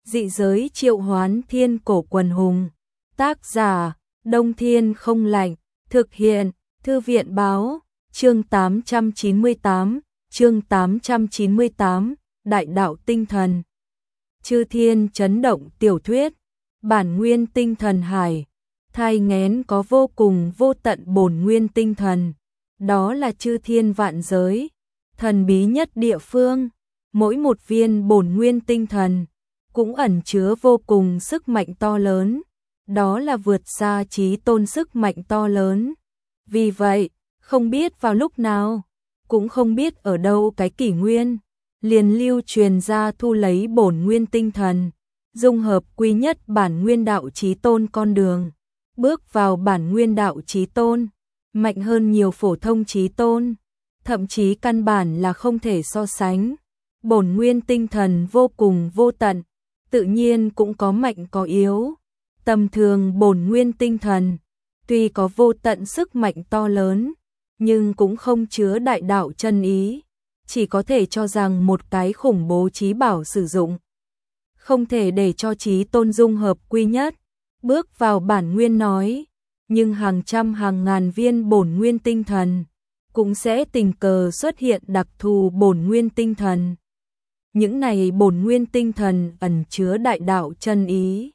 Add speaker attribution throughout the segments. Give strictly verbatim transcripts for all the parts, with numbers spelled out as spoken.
Speaker 1: Dị giới triệu hoán thiên cổ quần hùng. Tác giả, Đông Thiên không lạnh. Thực hiện, Thư viện báo. Chương tám trăm chín mươi tám, chương tám trăm chín mươi tám, Đại đạo tinh thần. Chư thiên chấn động tiểu thuyết. Bản nguyên tinh thần hải. Thai nghén có vô cùng vô tận bổn nguyên tinh thần. Đó là chư thiên vạn giới. Thần bí nhất địa phương. Mỗi một viên bổn nguyên tinh thần cũng ẩn chứa vô cùng sức mạnh to lớn. Đó là vượt xa trí tôn sức mạnh to lớn. Vì vậy, không biết vào lúc nào, cũng không biết ở đâu cái kỷ nguyên, liền lưu truyền ra thu lấy bổn nguyên tinh thần, dung hợp quy nhất bản nguyên đạo trí tôn con đường, bước vào bản nguyên đạo trí tôn, mạnh hơn nhiều phổ thông trí tôn, thậm chí căn bản là không thể so sánh. Bổn nguyên tinh thần vô cùng vô tận, tự nhiên cũng có mạnh có yếu. Tầm thường bổn nguyên tinh thần, tuy có vô tận sức mạnh to lớn, nhưng cũng không chứa đại đạo chân ý, chỉ có thể cho rằng một cái khủng bố trí bảo sử dụng. Không thể để cho trí tôn dung hợp quy nhất, bước vào bản nguyên nói, nhưng hàng trăm hàng ngàn viên bổn nguyên tinh thần, cũng sẽ tình cờ xuất hiện đặc thù bổn nguyên tinh thần. Những này bổn nguyên tinh thần ẩn chứa đại đạo chân ý.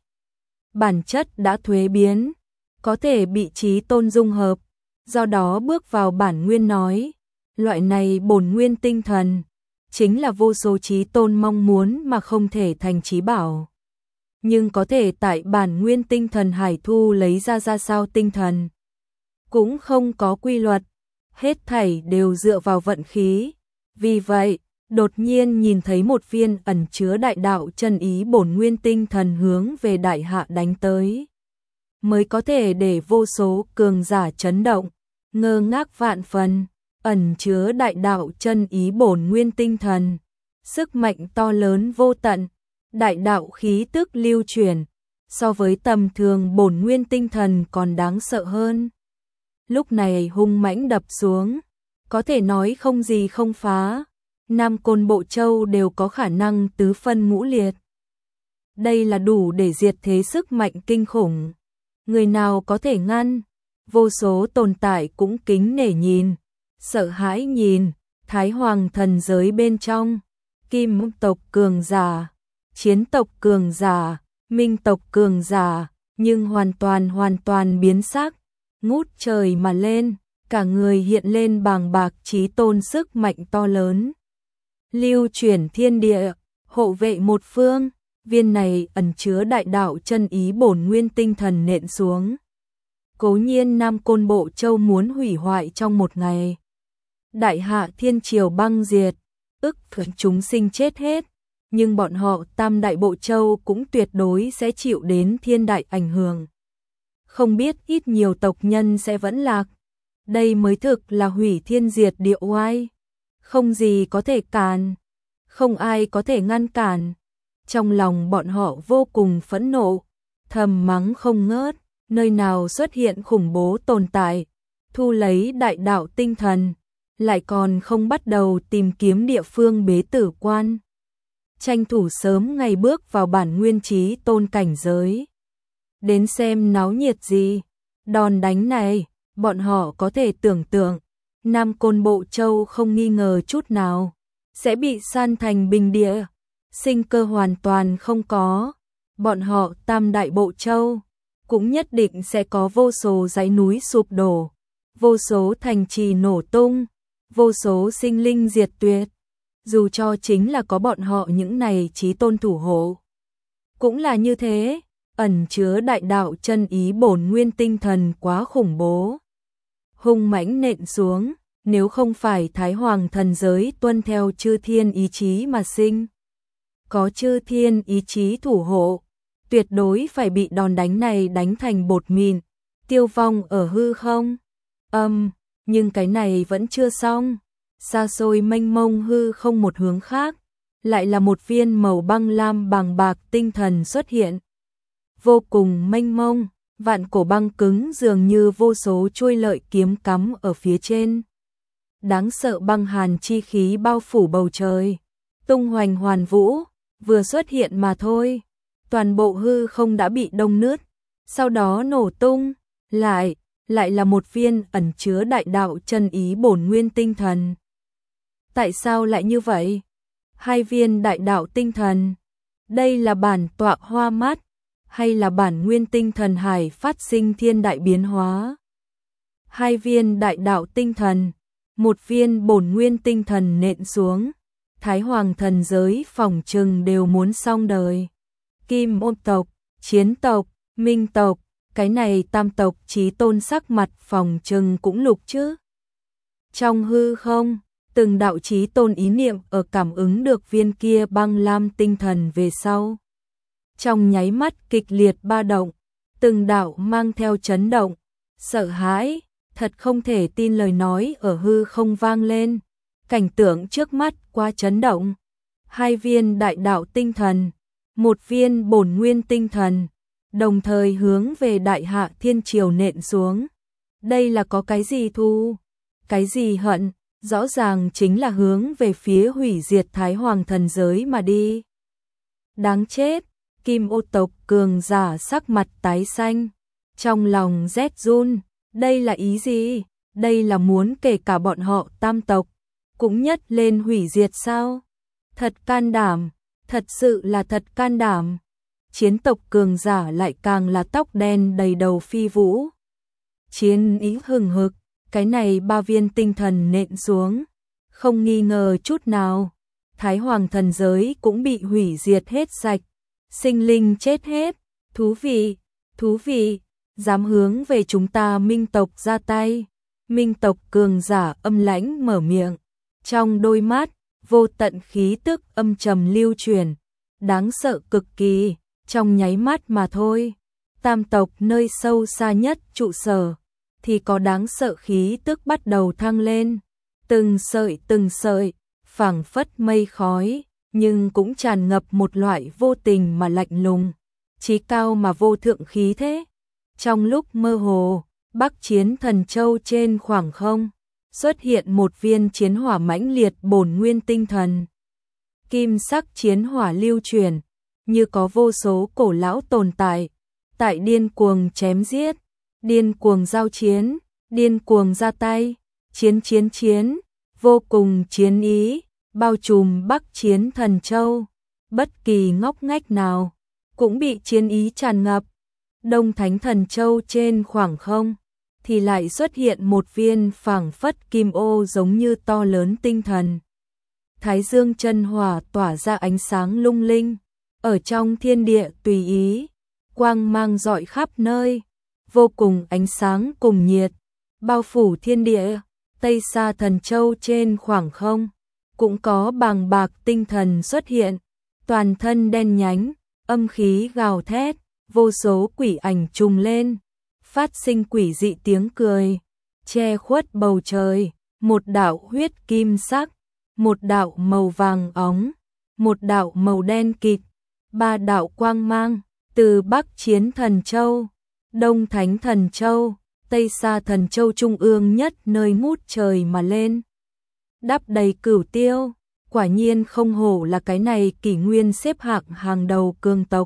Speaker 1: Bản chất đã thuế biến, có thể bị trí tôn dung hợp, do đó bước vào bản nguyên nói, loại này bổn nguyên tinh thần, chính là vô số trí tôn mong muốn mà không thể thành trí bảo. Nhưng có thể tại bản nguyên tinh thần hải thu lấy ra ra sao tinh thần, cũng không có quy luật, hết thảy đều dựa vào vận khí. Vì vậy, đột nhiên nhìn thấy một viên ẩn chứa đại đạo chân ý bổn nguyên tinh thần hướng về đại hạ đánh tới, mới có thể để vô số cường giả chấn động, ngơ ngác vạn phần. Ẩn chứa đại đạo chân ý bổn nguyên tinh thần, sức mạnh to lớn vô tận, đại đạo khí tức lưu chuyển, so với tầm thường bổn nguyên tinh thần còn đáng sợ hơn. Lúc này hung mãnh đập xuống, có thể nói không gì không phá. Nam Côn Bộ Châu đều có khả năng tứ phân ngũ liệt. Đây là đủ để diệt thế sức mạnh kinh khủng. Người nào có thể ngăn? Vô số tồn tại cũng kính nể nhìn, sợ hãi nhìn. Thái Hoàng thần giới bên trong, Kim tộc cường giả, Chiến tộc cường giả, Minh tộc cường giả, nhưng hoàn toàn hoàn toàn biến sắc, ngút trời mà lên, cả người hiện lên bàng bạc trí tôn sức mạnh to lớn. Lưu chuyển thiên địa, hộ vệ một phương, viên này ẩn chứa đại đạo chân ý bổn nguyên tinh thần nện xuống. Cố nhiên Nam Côn Bộ Châu muốn hủy hoại trong một ngày. Đại hạ thiên triều băng diệt, ức thuận chúng sinh chết hết, nhưng bọn họ Tam Đại Bộ Châu cũng tuyệt đối sẽ chịu đến thiên đại ảnh hưởng. Không biết ít nhiều tộc nhân sẽ vẫn lạc. Đây mới thực là hủy thiên diệt địa oai. Không gì có thể cản, không ai có thể ngăn cản. Trong lòng bọn họ vô cùng phẫn nộ, thầm mắng không ngớt, nơi nào xuất hiện khủng bố tồn tại, thu lấy đại đạo tinh thần, lại còn không bắt đầu tìm kiếm địa phương bế tử quan. Tranh thủ sớm ngày bước vào bản nguyên trí tôn cảnh giới. Đến xem náo nhiệt gì, đòn đánh này, bọn họ có thể tưởng tượng. Nam Côn Bộ Châu không nghi ngờ chút nào, sẽ bị san thành bình địa, sinh cơ hoàn toàn không có. Bọn họ Tam Đại Bộ Châu, cũng nhất định sẽ có vô số dãy núi sụp đổ, vô số thành trì nổ tung, vô số sinh linh diệt tuyệt. Dù cho chính là có bọn họ những này trí tôn thủ hộ, cũng là như thế, ẩn chứa đại đạo chân ý bổn nguyên tinh thần quá khủng bố. Hung mãnh nện xuống, nếu không phải Thái Hoàng thần giới tuân theo chư thiên ý chí mà sinh, có chư thiên ý chí thủ hộ, tuyệt đối phải bị đòn đánh này đánh thành bột mịn, tiêu vong ở hư không. Âm, um, nhưng cái này vẫn chưa xong. Xa xôi mênh mông hư không một hướng khác, lại là một viên màu băng lam bàng bạc tinh thần xuất hiện. Vô cùng mênh mông, vạn cổ băng cứng dường như vô số chuôi lợi kiếm cắm ở phía trên. Đáng sợ băng hàn chi khí bao phủ bầu trời, tung hoành hoàn vũ, vừa xuất hiện mà thôi, toàn bộ hư không đã bị đông nứt, sau đó nổ tung, lại, lại là một viên ẩn chứa đại đạo chân ý bổn nguyên tinh thần. Tại sao lại như vậy? Hai viên đại đạo tinh thần, đây là bản tọa hoa mắt, hay là bản nguyên tinh thần hải phát sinh thiên đại biến hóa? Hai viên đại đạo tinh thần, một viên bổn nguyên tinh thần nện xuống, Thái Hoàng thần giới phỏng chừng đều muốn xong đời. Kim Ô tộc, Chiến tộc, Minh tộc, cái này tam tộc chí tôn sắc mặt phỏng chừng cũng lục chứ. Trong hư không, từng đạo chí tôn ý niệm ở cảm ứng được viên kia băng lam tinh thần về sau. Trong nháy mắt kịch liệt ba động, từng đạo mang theo chấn động, sợ hãi, thật không thể tin lời nói ở hư không vang lên. Cảnh tượng trước mắt quá chấn động. Hai viên đại đạo tinh thần, một viên bổn nguyên tinh thần, đồng thời hướng về đại hạ thiên triều nện xuống. Đây là có cái gì thù? Cái gì hận? Rõ ràng chính là hướng về phía hủy diệt Thái Hoàng thần giới mà đi. Đáng chết, Kim Ô tộc cường giả sắc mặt tái xanh, trong lòng rét run, đây là ý gì? Đây là muốn kể cả bọn họ tam tộc cũng nhất lên hủy diệt sao? Thật can đảm, thật sự là thật can đảm. Chiến tộc cường giả lại càng là tóc đen đầy đầu phi vũ. Chiến ý hừng hực, cái này ba viên tinh thần nện xuống, không nghi ngờ chút nào. Thái Hoàng thần giới cũng bị hủy diệt hết sạch, sinh linh chết hết. Thú vị, thú vị, dám hướng về chúng ta Minh tộc ra tay. Minh tộc cường giả âm lãnh mở miệng, trong đôi mắt vô tận khí tức âm trầm lưu truyền, đáng sợ cực kỳ. Trong nháy mắt mà thôi, tam tộc nơi sâu xa nhất trụ sở thì có đáng sợ khí tức bắt đầu thăng lên, từng sợi từng sợi, phảng phất mây khói, nhưng cũng tràn ngập một loại vô tình mà lạnh lùng, chí cao mà vô thượng khí thế. Trong lúc mơ hồ, Bắc Chiến Thần Châu trên khoảng không xuất hiện một viên chiến hỏa mãnh liệt bổn nguyên tinh thần. Kim sắc chiến hỏa lưu truyền, như có vô số cổ lão tồn tại, tại điên cuồng chém giết, điên cuồng giao chiến, điên cuồng ra tay, chiến chiến chiến, vô cùng chiến ý, bao trùm Bắc Chiến Thần Châu. Bất kỳ ngóc ngách nào cũng bị chiến ý tràn ngập. Đông Thánh Thần Châu trên khoảng không thì lại xuất hiện một viên phảng phất kim ô giống như to lớn tinh thần. Thái Dương chân hỏa tỏa ra ánh sáng lung linh, ở trong thiên địa tùy ý, quang mang rọi khắp nơi, vô cùng ánh sáng cùng nhiệt, bao phủ thiên địa. Tây Sa Thần Châu trên khoảng không cũng có bàng bạc tinh thần xuất hiện, toàn thân đen nhánh, âm khí gào thét, vô số quỷ ảnh trùng lên, phát sinh quỷ dị tiếng cười, che khuất bầu trời. Một đạo huyết kim sắc, một đạo màu vàng óng, một đạo màu đen kịt, ba đạo quang mang từ Bắc Chiến Thần Châu, Đông Thánh Thần Châu, Tây Sa Thần Châu trung ương nhất nơi ngút trời mà lên, đắp đầy cửu tiêu. Quả nhiên không hổ là cái này kỷ nguyên xếp hạng hàng đầu cường tộc.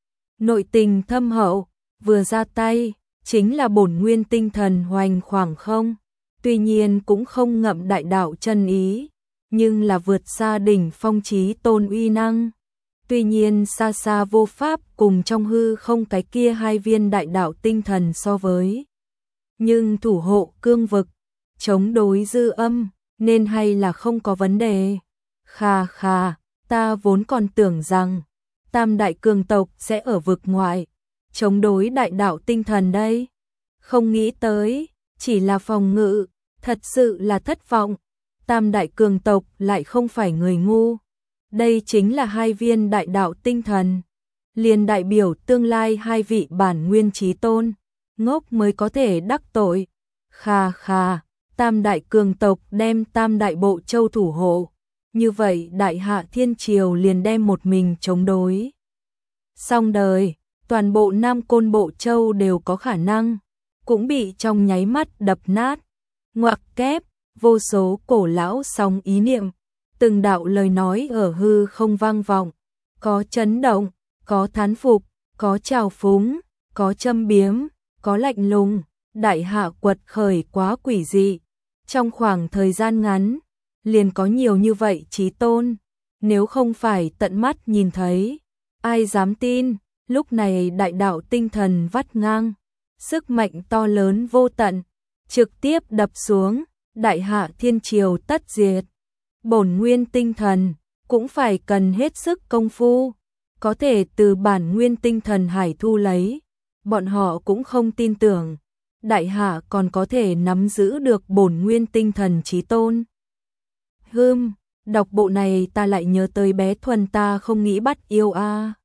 Speaker 1: Nội tình thâm hậu, vừa ra tay chính là bổn nguyên tinh thần hoành khoảng không. Tuy nhiên cũng không ngậm đại đạo chân ý, nhưng là vượt xa đỉnh phong chí tôn uy năng. Tuy nhiên xa xa vô pháp cùng trong hư không cái kia hai viên đại đạo tinh thần so với. Nhưng thủ hộ cương vực, chống đối dư âm, nên hay là không có vấn đề. Khà khà, ta vốn còn tưởng rằng tam đại cường tộc sẽ ở vực ngoại, chống đối đại đạo tinh thần đây. Không nghĩ tới, chỉ là phòng ngự, thật sự là thất vọng. Tam đại cường tộc lại không phải người ngu. Đây chính là hai viên đại đạo tinh thần, liền đại biểu tương lai hai vị bản nguyên chí tôn, ngốc mới có thể đắc tội. Khà khà, tam đại cường tộc đem tam đại bộ châu thủ hộ, như vậy đại hạ thiên triều liền đem một mình chống đối. Xong đời, toàn bộ Nam Côn Bộ Châu đều có khả năng, cũng bị trong nháy mắt đập nát. Ngoặc kép, vô số cổ lão sóng ý niệm, từng đạo lời nói ở hư không vang vọng, có chấn động, có thán phục, có trào phúng, có châm biếm, có lạnh lùng, đại hạ quật khởi quá quỷ dị. Trong khoảng thời gian ngắn, liền có nhiều như vậy chí tôn, nếu không phải tận mắt nhìn thấy, ai dám tin. Lúc này đại đạo tinh thần vắt ngang, sức mạnh to lớn vô tận, trực tiếp đập xuống, đại hạ thiên triều tất diệt. Bổn nguyên tinh thần cũng phải cần hết sức công phu, có thể từ bản nguyên tinh thần hải thu lấy, bọn họ cũng không tin tưởng đại hạ còn có thể nắm giữ được bổn nguyên tinh thần chí tôn. Hừm, đọc bộ này ta lại nhớ tới bé Thuần, ta không nghĩ bắt yêu a.